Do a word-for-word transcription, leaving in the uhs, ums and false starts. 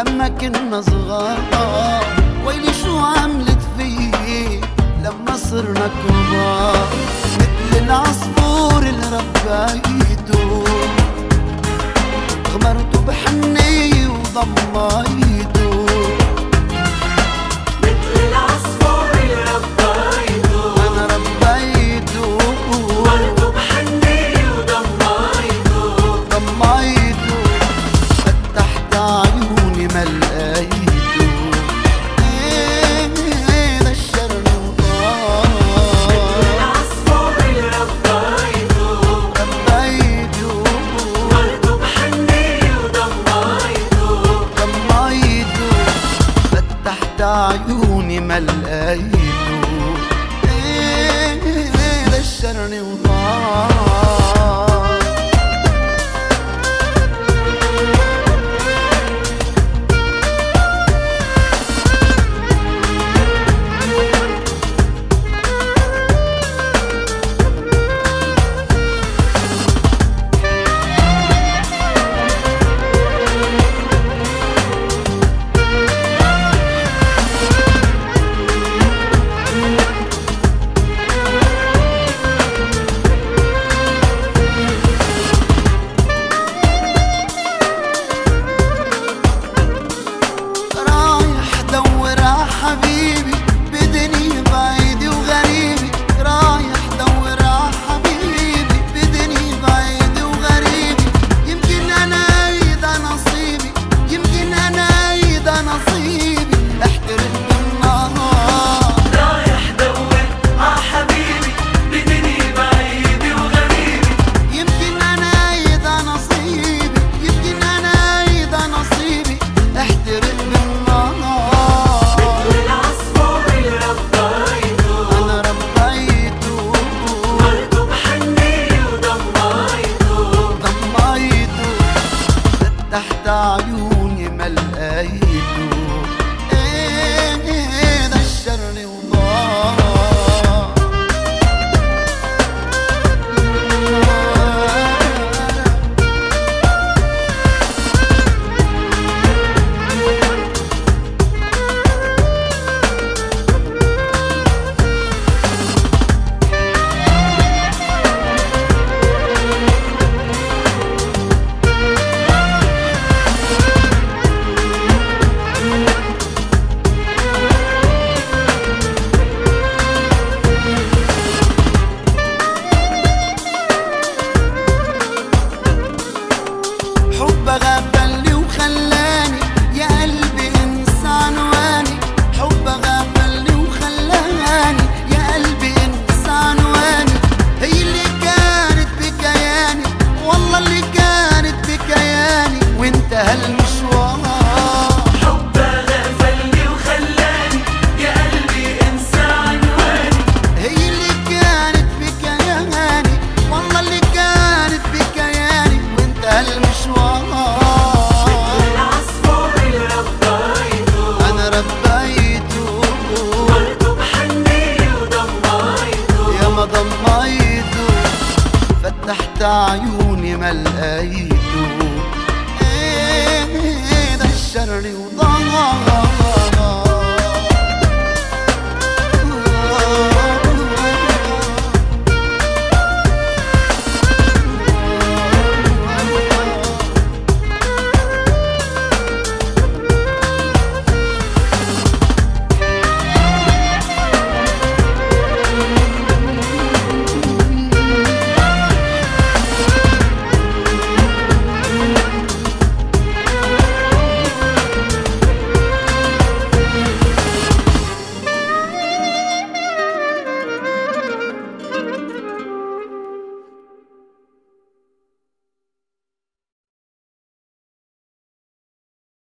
لما كنا صغار، ويلي شو عملت فيي لما صرنا كبار. مثل العصفور اللي ربيته، غمرته بحنية وضميته. مثل العصفور اللي ربيته، أنا ربيته، غمرته بحنية وضميته. ضميته، فتحت عيوني ما لقيته. ايه ده الشر وطار. مثل العصفور اللي ربيته، ربيته، غمرته بحنية وضميته. ضميته، فتحت عيوني ما لقيته. ايه ده الشر وطار. حبيبي بدني بعيد وغريبي، رايح دور ع حبيبي بدني بعيد وغريبي. يمكن انا ايدا نصيبي، يمكن انا ايدا نصيبي، احترم بالنهار. رايح دور ع حبيبي بدني بعيد وغريبي. يمكن انا ايدا نصيبي، يمكن انا ايدا نصيبي، احترم بالنهار. تحت عيوني ما لقيته. ايه ده الشر وضار. حب غفلني وخلاني يا قلبي انسى عنواني. حب غفلني وخلاني يا قلبي انسى عنواني. هي اللي كانت بكياني، والله اللي كانت بكياني، وانتهى المشوار. حب غفلني وخلاني يا قلبي انسى عنواني. هي اللي كانت بكياني، والله اللي كانت بكياني، وانتهى المشوار. ضميته، فتحت عيوني ما لقيته. ايه ده الشر وضار.